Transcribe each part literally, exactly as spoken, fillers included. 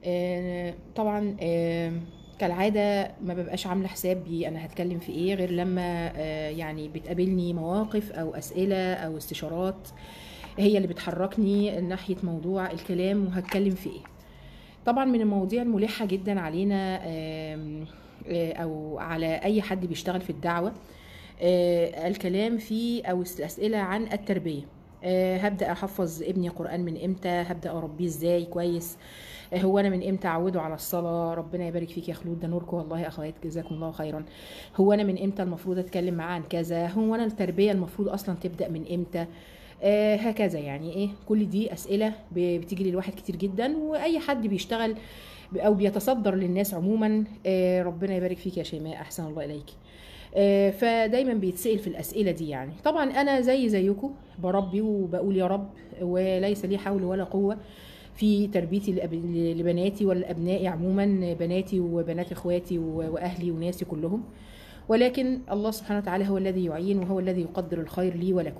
آه، طبعا آه، كالعادة ما ببقاش عاملة حسابي أنا هتكلم في إيه غير لما آه، يعني بتقابلني مواقف أو أسئلة أو استشارات هي اللي بتحركني ناحية موضوع الكلام وهتكلم في إيه. طبعا من المواضيع الملحة جدا علينا آم، آه، أو على أي حد بيشتغل في الدعوة آه، الكلام فيه أو الأسئلة عن التربية. آه، هبدأ أحفظ ابني قرآن من إمتى، هبدأ أربيه إزاي كويس، آه، هو أنا من إمتى أعوده على الصلاة، ربنا يبارك فيك يا خلود، ده نوركم والله يا أخوات جزاكم الله خيرا. هو أنا من إمتى المفروض أتكلم معاه عن كذا، هو أنا التربية المفروض أصلا تبدأ من إمتى، آه هكذا يعني ايه. كل دي اسئله ب- بتيجي للواحد كتير جدا، واي حد بيشتغل ب- او بيتصدر للناس عموما. آه ربنا يبارك فيك يا شيماء، احسن الله اليك. آه فدايما بيتسال في الاسئله دي. يعني طبعا انا زي زيكم بربي وبقول يا رب، وليس لي حول ولا قوه في تربيتي لأب- لبناتي ولا ابنائي عموما، بناتي وبنات اخواتي و- واهلي وناسي كلهم، ولكن الله سبحانه وتعالى هو الذي يعين وهو الذي يقدر الخير لي ولكم.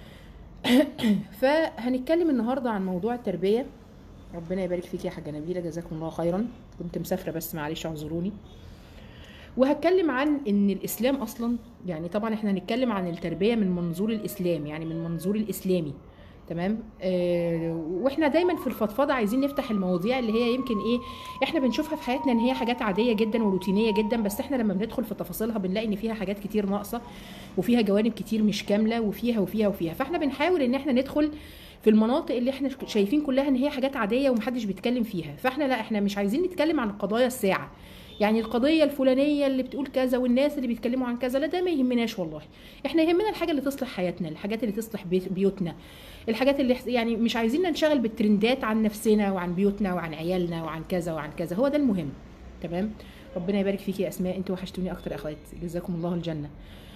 فهنتكلم النهارده عن موضوع التربيه. ربنا يبارك فيك يا حاجه نبيله، جزاكم الله خيرا، كنت مسافره بس معلش اعذروني. وهتكلم عن ان الاسلام اصلا، يعني طبعا احنا هنتكلم عن التربيه من منظور الاسلام، يعني من منظور الاسلامي. تمام. آه واحنا دايما في الفضفضه عايزين نفتح المواضيع اللي هي يمكن ايه احنا بنشوفها في حياتنا ان هي حاجات عاديه جدا وروتينيه جدا، بس احنا لما بندخل في تفاصيلها بنلاقي ان فيها حاجات كتير ناقصه، وفيها جوانب كتير مش كامله، وفيها وفيها وفيها. فاحنا بنحاول ان احنا ندخل في المناطق اللي احنا شايفين كلها ان هي حاجات عاديه ومحدش بيتكلم فيها. فاحنا لا، احنا مش عايزين نتكلم عن قضايا الساعه، يعني القضيه الفلانيه اللي بتقول كذا والناس اللي بيتكلموا عن كذا، لا ده ما يهمناش والله. احنا يهمنا الحاجه اللي تصلح حياتنا، الحاجات اللي تصلح بيت- بيوتنا، الحاجات اللي يعني مش عايزين ننشغل بالترندات عن نفسنا وعن بيوتنا وعن عيالنا وعن كذا وعن كذا، هو ده المهم. تمام. ربنا يبارك فيكي يا اسماء، انتوا وحشتوني اكتر يا اخوات، جزاكم الله الجنه.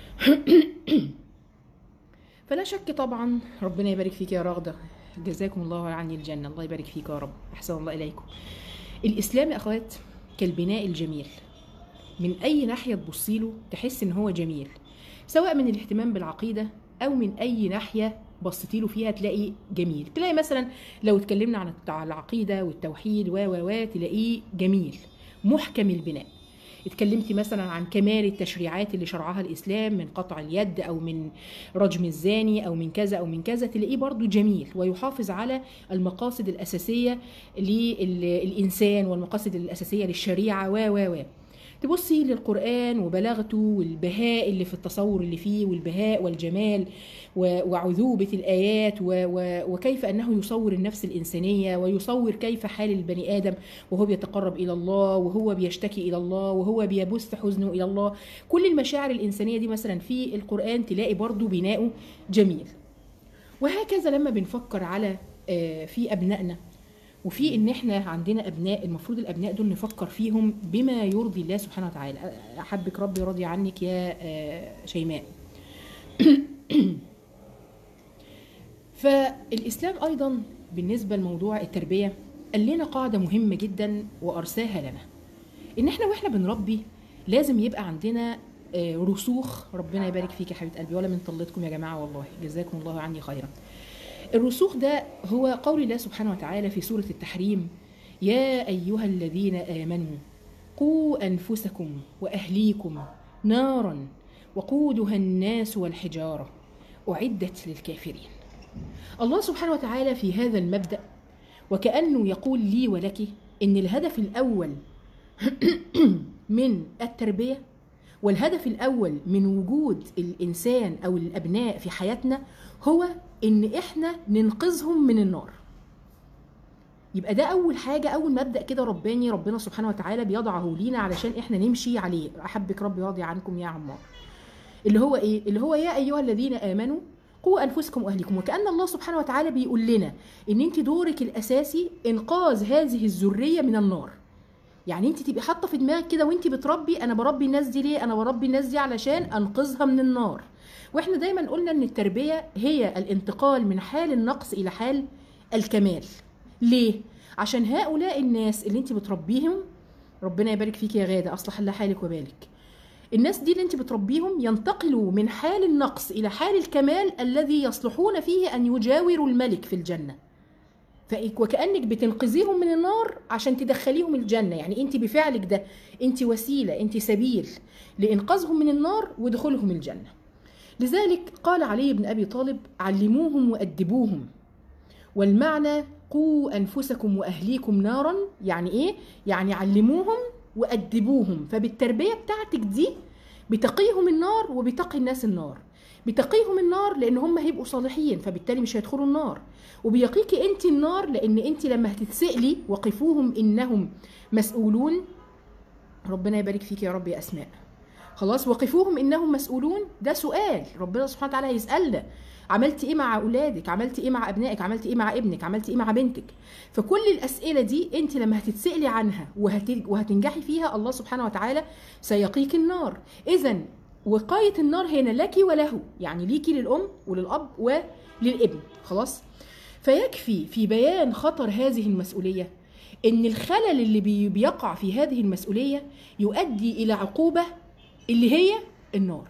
فلا شك طبعا، ربنا يبارك فيك يا راغده، جزاكم الله عني الجنه، الله يبارك فيك يا رب، احسن الله اليكم. الاسلام يا اخوات كالبناء الجميل، من اي ناحيه تبصي له تحس ان هو جميل، سواء من الاهتمام بالعقيده او من اي ناحيه بصيتي له فيها تلاقي جميل. تلاقي مثلا لو اتكلمنا عن الت- عن العقيده والتوحيد و و و تلاقيه جميل محكم البناء. اتكلمتي مثلا عن كمال التشريعات اللي شرعها الاسلام من قطع اليد او من رجم الزاني او من كذا او من كذا، تلاقيه برضو جميل ويحافظ على المقاصد الاساسيه للانسان والمقاصد الاساسيه للشريعه و و و تبصي للقرآن وبلاغته والبهاء اللي في التصور اللي فيه، والبهاء والجمال و- وعذوبة الآيات و- و- وكيف أنه يصور النفس الإنسانية، ويصور كيف حال البني آدم وهو بيتقرب إلى الله، وهو بيشتكي إلى الله، وهو بيبث حزنه إلى الله. كل المشاعر الإنسانية دي مثلا في القرآن تلاقي برضو بناؤه جميل. وهكذا لما بنفكر على آه، في أبنائنا، وفي ان احنا عندنا ابناء، المفروض الابناء دول نفكر فيهم بما يرضي الله سبحانه وتعالى. احبك ربي راضي عنك يا آه، شيماء. فالاسلام ايضا بالنسبه لموضوع التربيه قال لنا قاعده مهمه جدا وارساها لنا، ان احنا واحنا بنربي لازم يبقى عندنا آه، رسوخ. ربنا يبارك فيك يا حبيبه قلبي، ولا من طلتكم يا جماعه والله جزاكم الله عني خيرا. الرسوخ ده هو قول الله سبحانه وتعالى في سورة التحريم: يا أيها الذين آمنوا قوا أنفسكم وأهليكم نارا وقودها الناس والحجارة أعدت للكافرين. الله سبحانه وتعالى في هذا المبدأ وكأنه يقول لي ولك إن الهدف الأول من التربية والهدف الأول من وجود الإنسان أو الأبناء في حياتنا هو إن إحنا ننقذهم من النار. يبقى ده أول حاجة، أول مبدأ كده رباني ربنا سبحانه وتعالى بيضعه لينا علشان إحنا نمشي عليه. أحبك ربي راضي عنكم يا عمار. اللي هو إيه؟ اللي هو يا أيها الذين آمنوا قوا أنفسكم وأهليكم. وكأن الله سبحانه وتعالى بيقول لنا إن أنت دورك الأساسي إنقاذ هذه الذرية من النار. يعني انت تبقي حاطه في دماغك كده وانت بتربي: انا بربي الناس دي ليه؟ انا بربي الناس دي علشان انقذها من النار. واحنا دايما قلنا ان التربيه هي الانتقال من حال النقص الى حال الكمال. ليه؟ عشان هؤلاء الناس اللي انت بتربيهم، ربنا يبارك فيك يا غاده، اصلح الله حالك وبالك، الناس دي اللي انت بتربيهم ينتقلوا من حال النقص الى حال الكمال الذي يصلحون فيه ان يجاوروا الملك في الجنه. وكأنك بتنقذيهم من النار عشان تدخليهم الجنة. يعني انت بفعلك ده انت وسيلة، انت سبيل لإنقاذهم من النار ودخولهم الجنة. لذلك قال علي بن أبي طالب: علموهم وأدبوهم. والمعنى قوا أنفسكم وأهليكم نارا. يعني إيه؟ يعني علموهم وأدبوهم. فبالتربية بتاعتك دي بتقيهم النار وبتقي الناس النار. بتقيهم النار لأن هم هيبقوا صالحين فبالتالي مش هيدخلوا النار، وبيقيكي أنت النار لأن أنت لما هتتسألي وقفوهم إنهم مسؤولون. ربنا يبارك فيك يا رب يا أسماء. خلاص، وقفوهم إنهم مسؤولون، ده سؤال ربنا سبحانه وتعالى هيسألنا: عملت ايه مع اولادك؟ عملت ايه مع ابنائك؟ عملت ايه مع ابنك؟ عملت ايه مع بنتك؟ فكل الاسئله دي انت لما هتتسالي عنها وهتنجحي فيها الله سبحانه وتعالى سيقيك النار. اذا وقايه النار هنا لك وله، يعني ليكي للام وللاب وللابن. خلاص، فيكفي في بيان خطر هذه المسؤوليه ان الخلل اللي بيقع في هذه المسؤوليه يؤدي الى عقوبه اللي هي النار.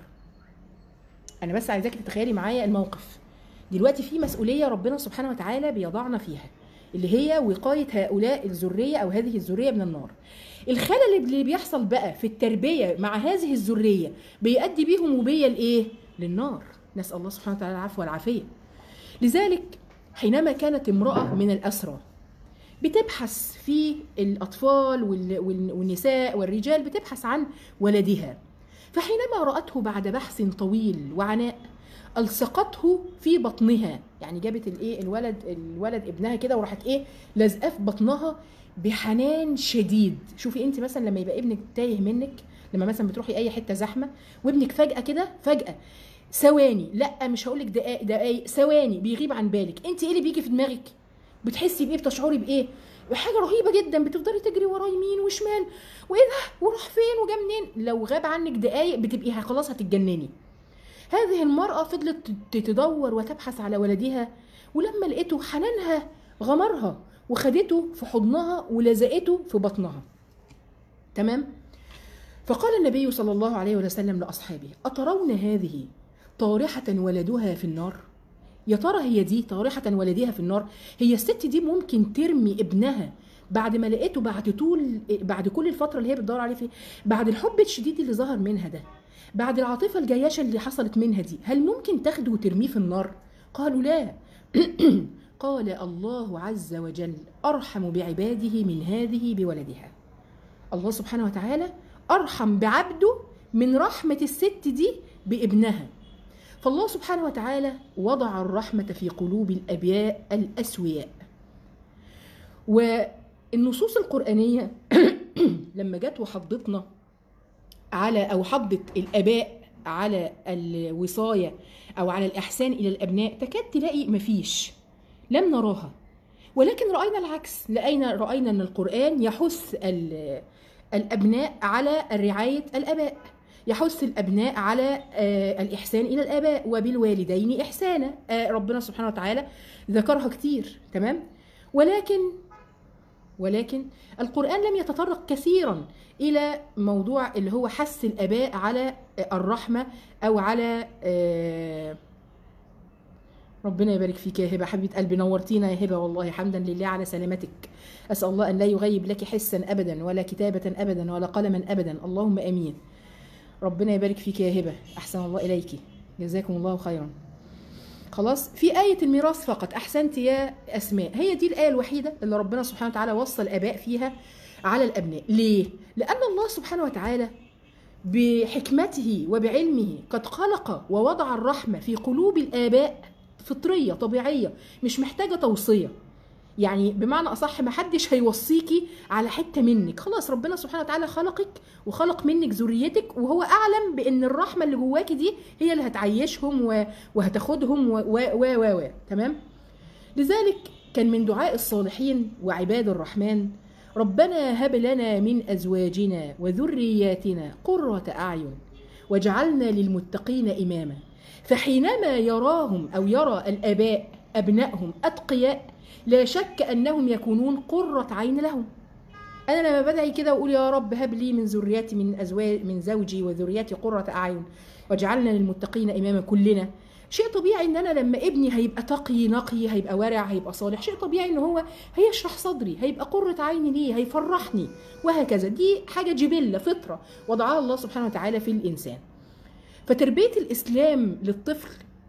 أنا بس عايزاك تتخيلي معايا الموقف. دلوقتي في مسؤولية ربنا سبحانه وتعالى بيضعنا فيها اللي هي وقاية هؤلاء الذرية أو هذه الذرية من النار. الخلل اللي بيحصل بقى في التربية مع هذه الذرية بيؤدي بيهم وبيا لإيه؟ للنار. نسأل الله سبحانه وتعالى العفو والعافية. لذلك حينما كانت امرأة من الأسرى بتبحث في الأطفال والنساء والرجال، بتبحث عن ولدها، فحينما رأته بعد بحث طويل وعناء ألصقته في بطنها. يعني جابت الايه الولد الولد ابنها كده وراحت ايه لازقاه في بطنها بحنان شديد. شوفي انت مثلا لما يبقى ابنك تايه منك، لما مثلا بتروحي اي حته زحمه وابنك فجاه كده فجاه ثواني، لا مش هقول لك دقائق دقائق ثواني بيغيب عن بالك، انت ايه اللي بيجي في دماغك؟ بتحسي بايه؟ بتشعري بايه؟ حاجه رهيبه جدا. بتفضلي تجري وراه يمين وشمال، وايه ده وراح فين وجا منين. لو غاب عنك دقايق بتبقي خلاص هتتجنني. هذه المراه فضلت تدور وتبحث على ولدها، ولما لقيته حنانها غمرها وخدته في حضنها ولزقته في بطنها. تمام. فقال النبي صلى الله عليه وسلم لاصحابه: اترون هذه طارحه ولدها في النار؟ يا ترى هي دي طارحة ولدها في النار؟ هي الست دي ممكن ترمي ابنها بعد ما لقيته، بعد طول بعد كل الفترة اللي هي بتدور عليه فيه، بعد الحب الشديد اللي ظهر منها ده، بعد العاطفة الجياشة اللي حصلت منها دي، هل ممكن تاخده وترميه في النار؟ قالوا لا. قال الله عز وجل أرحم بعباده من هذه بولدها. الله سبحانه وتعالى أرحم بعبده من رحمة الست دي بابنها. فالله سبحانه وتعالى وضع الرحمة في قلوب الأبياء الأسوياء. والنصوص القرآنية لما جت وحضتنا على أو حضت الآباء على الوصاية أو على الإحسان إلى الأبناء تكاد تلاقي مفيش، لم نراها. ولكن رأينا العكس، لأينا رأينا أن القرآن يحث الأبناء على رعاية الآباء، يحث الأبناء على الإحسان إلى الآباء، وبالوالدين إحسانا. ربنا سبحانه وتعالى ذكرها كتير. تمام. ولكن ولكن القرآن لم يتطرق كثيرا إلى موضوع اللي هو حث الآباء على الرحمة أو على ربنا يبارك فيك يا هبة حبيبة قلبي، نورتينا يا هبة والله، حمدا لله على سلامتك. أسأل الله أن لا يغيب لك حسا أبدا ولا كتابة أبدا ولا قلما أبدا، اللهم أمين. ربنا يبارك فيك يا هبة، أحسن الله إليك، جزاكم الله خيرا. خلاص، في آية الميراث فقط أحسنت يا أسماء، هي دي الآية الوحيدة اللي ربنا سبحانه وتعالى وصى الآباء فيها على الأبناء. ليه؟ لأن الله سبحانه وتعالى بحكمته وبعلمه قد خلق ووضع الرحمة في قلوب الآباء فطرية طبيعية، مش محتاجة توصية. يعني بمعنى أصح ما حدش هيوصيكي على حتة منك، خلاص ربنا سبحانه وتعالى خلقك وخلق منك ذريتك، وهو أعلم بأن الرحمة اللي جواكي دي هي اللي هتعيشهم وهتاخدهم و و و و تمام. لذلك كان من دعاء الصالحين وعباد الرحمن: ربنا هب لنا من أزواجنا وذرياتنا قرة أعين واجعلنا للمتقين إماما. فحينما يراهم أو يرى الآباء أبنائهم أتقياء لا شك أنهم يكونون قرة عين لهم. أنا لما بدعي كده وأقول يا رب هب لي من ذرياتي من أزواج من زوجي وذرياتي قرة أعين واجعلنا للمتقين إماما، كلنا شيء طبيعي ان انا لما ابني هيبقى تقي نقي، هيبقى ورع، هيبقى صالح، شيء طبيعي ان هو هيشرح صدري، هيبقى قرة عيني ليه، هيفرحني، وهكذا. دي حاجة جبلة فطرة وضعها الله سبحانه وتعالى في الإنسان. فتربية الإسلام للطفل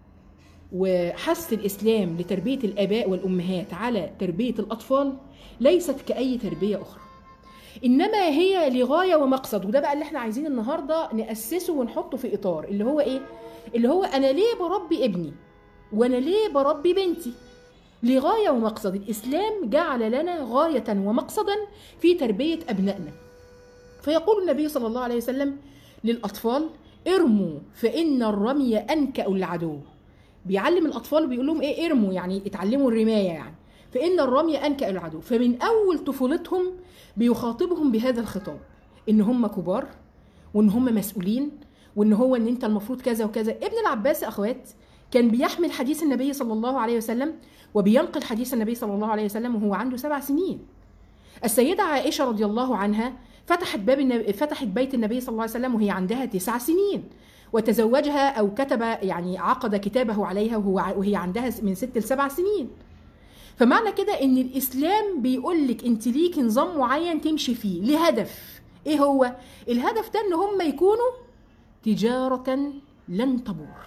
وحث الإسلام لتربية الآباء والأمهات على تربية الأطفال ليست كأي تربية أخرى، إنما هي لغاية ومقصد. وده بقى اللي احنا عايزين النهاردة نأسسه ونحطه في إطار اللي هو إيه؟ اللي هو أنا ليه بربي ابني وأنا ليه بربي بنتي؟ لغاية ومقصد. الإسلام جعل لنا غاية ومقصدا في تربية أبنائنا. فيقول النبي صلى الله عليه وسلم للأطفال: ارموا فإن الرمي أنكأ العدو. بيعلم الأطفال وبيقول لهم إيه؟ ارموا، يعني اتعلموا الرماية، يعني فإن الرمي أنكأ العدو. فمن أول طفولتهم بيخاطبهم بهذا الخطاب، إن هم كبار وإن هم مسؤولين وإن هو إن أنت المفروض كذا وكذا. ابن العباس أخوات كان بيحمل حديث النبي صلى الله عليه وسلم وبينقل حديث النبي صلى الله عليه وسلم وهو عنده سبع سنين. السيدة عائشة رضي الله عنها فتحت باب النبي فتحت بيت النبي صلى الله عليه وسلم وهي عندها تسع سنين، وتزوجها أو كتب يعني عقد كتابه عليها وهو وهي عندها من ست لسبع سنين. فمعنى كده إن الإسلام بيقول لك أنت ليك نظام معين تمشي فيه لهدف. إيه هو؟ الهدف ده إن هم يكونوا تجارة لن تبور.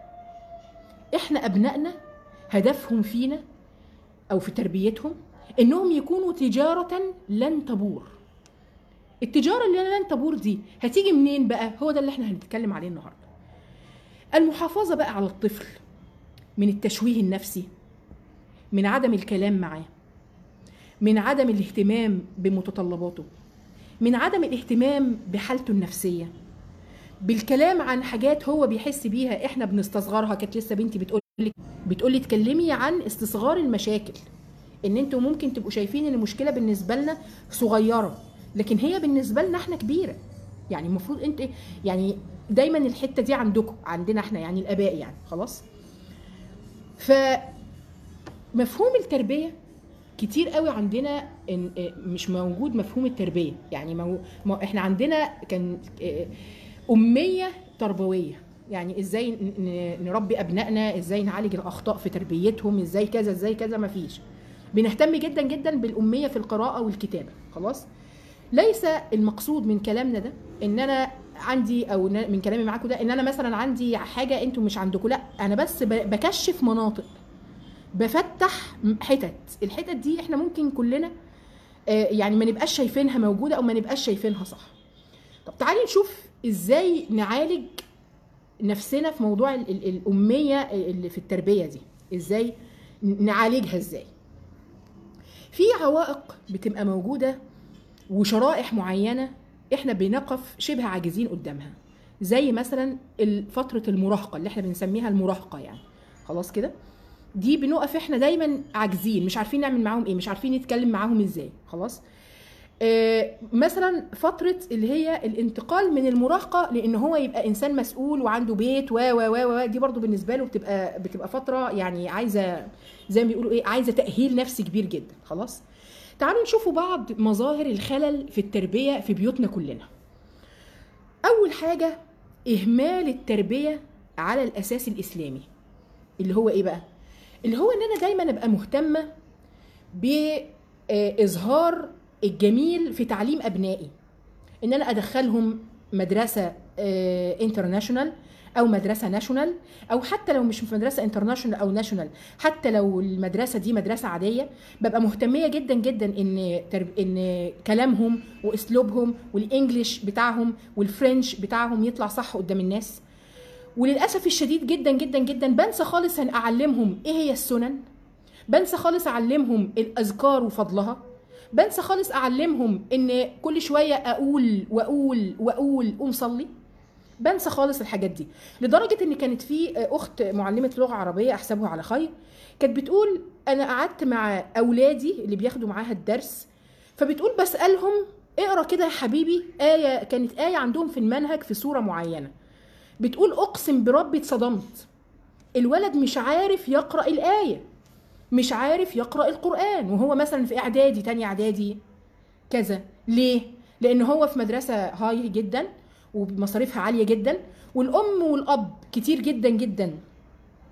إحنا أبنائنا هدفهم فينا أو في تربيتهم إنهم يكونوا تجارة لن تبور. التجارة اللي لن تبور دي هتيجي منين بقى؟ هو ده اللي احنا هنتكلم عليه النهاردة. المحافظة بقى على الطفل من التشويه النفسي، من عدم الكلام معاه، من عدم الاهتمام بمتطلباته، من عدم الاهتمام بحالته النفسية، بالكلام عن حاجات هو بيحس بيها احنا بنستصغرها. كانت لسه بنتي بتقول لي بتقول لي اتكلمي عن استصغار المشاكل، ان انتوا ممكن تبقوا شايفين ان المشكلة بالنسبة لنا صغيرة لكن هي بالنسبة لنا احنا كبيرة. يعني المفروض انت يعني دايما الحتة دي عندكم، عندنا احنا يعني الاباء يعني خلاص. فمفهوم التربية كتير قوي عندنا إن مش موجود مفهوم التربية. يعني مو... مو احنا عندنا كان أمية تربوية، يعني ازاي نربي ابنائنا، ازاي نعالج الاخطاء في تربيتهم، ازاي كذا ازاي كذا. مفيش. بنهتم جدا جدا بالأمية في القراءة والكتابة خلاص. ليس المقصود من كلامنا ده ان انا عندي او من كلامي معاكم ده ان انا مثلا عندي حاجة انتوا مش عندكم، لا، انا بس بكشف مناطق، بفتح حتت. الحتت دي احنا ممكن كلنا يعني ما نبقاش شايفينها موجودة او ما نبقاش شايفينها صح. طب تعالي نشوف ازاي نعالج نفسنا في موضوع الأمية اللي في التربية دي، ازاي نعالجها. ازاي؟ في عوائق بتبقى موجودة وشرائح معينة احنا بنقف شبه عاجزين قدامها، زي مثلا فترة المراهقة اللي احنا بنسميها المراهقة يعني خلاص كده. دي بنقف احنا دايما عاجزين، مش عارفين نعمل معاهم ايه، مش عارفين نتكلم معاهم ازاي خلاص. اه مثلا فترة اللي هي الانتقال من المراهقة لان هو يبقى انسان مسؤول وعنده بيت و و و دي برضو بالنسبة له بتبقى بتبقى فترة يعني عايزة زي ما بيقولوا ايه، عايزة تأهيل نفسي كبير جدا خلاص. تعالوا نشوفوا بعض مظاهر الخلل في التربية في بيوتنا كلنا. أول حاجة إهمال التربية على الأساس الإسلامي، اللي هو إيه بقى؟ اللي هو إن أنا دايما أبقى مهتمة بإظهار الجميل في تعليم أبنائي، إن أنا أدخلهم مدرسة انترناشونال او مدرسه ناشونال، او حتى لو مش في مدرسه انترناشونال او ناشونال، حتى لو المدرسه دي مدرسه عاديه، ببقى مهتميه جدا جدا ان ترب... ان كلامهم واسلوبهم والانجليش بتاعهم والفرنش بتاعهم يطلع صح قدام الناس. وللاسف الشديد جدا جدا جدا بنسى خالص ان اعلمهم ايه هي السنن، بنسى خالص اعلمهم الاذكار وفضلها، بنسى خالص اعلمهم ان كل شويه اقول واقول واقول قوم صلي. بنسى خالص الحاجات دي، لدرجة ان كانت في اخت معلمة لغة عربية احسبها على خير كانت بتقول انا قعدت مع اولادي اللي بياخدوا معاها الدرس، فبتقول بسألهم اقرا كده يا حبيبي آية، كانت آية عندهم في المنهج في سورة معينة، بتقول اقسم بربي اتصدمت، الولد مش عارف يقرأ الآية، مش عارف يقرأ القرآن، وهو مثلا في اعدادي تاني اعدادي كذا. ليه؟ لان هو في مدرسة هاي جدا ومصاريفها عالية جدا، والأم والأب كتير جدا جدا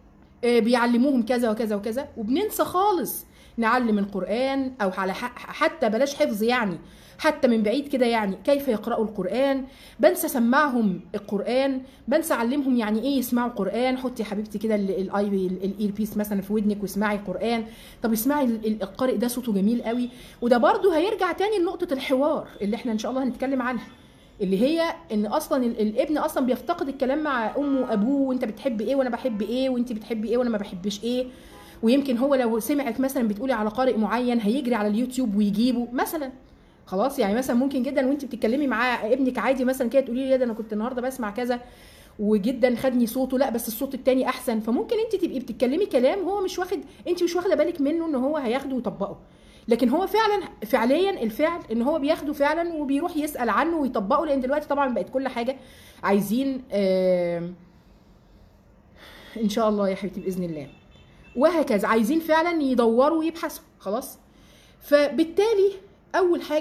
آه، بيعلموهم كذا وكذا وكذا، وبننسى خالص نعلم القرآن، او على حتى بلاش حفظ يعني، حتى من بعيد كده يعني كيف يقرأوا القرآن. بنسى اسمعهم القرآن، بنسى اعلمهم يعني ايه يسمعوا قرآن. حطي يا حبيبتي كده الاي الاير بيس مثلا في ودنك واسمعي قرآن. طب اسمعي القارئ ده صوته جميل قوي. وده برضو هيرجع تاني لنقطة الحوار اللي احنا ان شاء الله هنتكلم عنها، اللي هي ان اصلا الابن اصلا بيفتقد الكلام مع امه وابوه، وانت بتحب ايه وانا بحب ايه، وانت بتحبي ايه وانا ما بحبش ايه. ويمكن هو لو سمعك مثلا بتقولي على قارئ معين هيجري على اليوتيوب ويجيبه مثلا. خلاص يعني مثلا ممكن جدا وانت بتتكلمي مع ابنك عادي مثلا كده تقولي لي ده انا كنت النهارده بسمع كذا وجدا خدني صوته، لا بس الصوت التاني احسن. فممكن انت تبقي بتتكلمي كلام هو مش واخد، انت مش واخده بالك منه ان هو هياخده ويطبقه، لكن هو فعلا فعليا الفعل ان هو بياخده فعلا وبيروح يسال عنه ويطبقه. لان دلوقتي طبعا بقت كل حاجه عايزين آه ان شاء الله يا حبيبتي باذن الله، وهكذا عايزين فعلا يدوروا ويبحثوا. خلاص، فبالتالي اول حاجه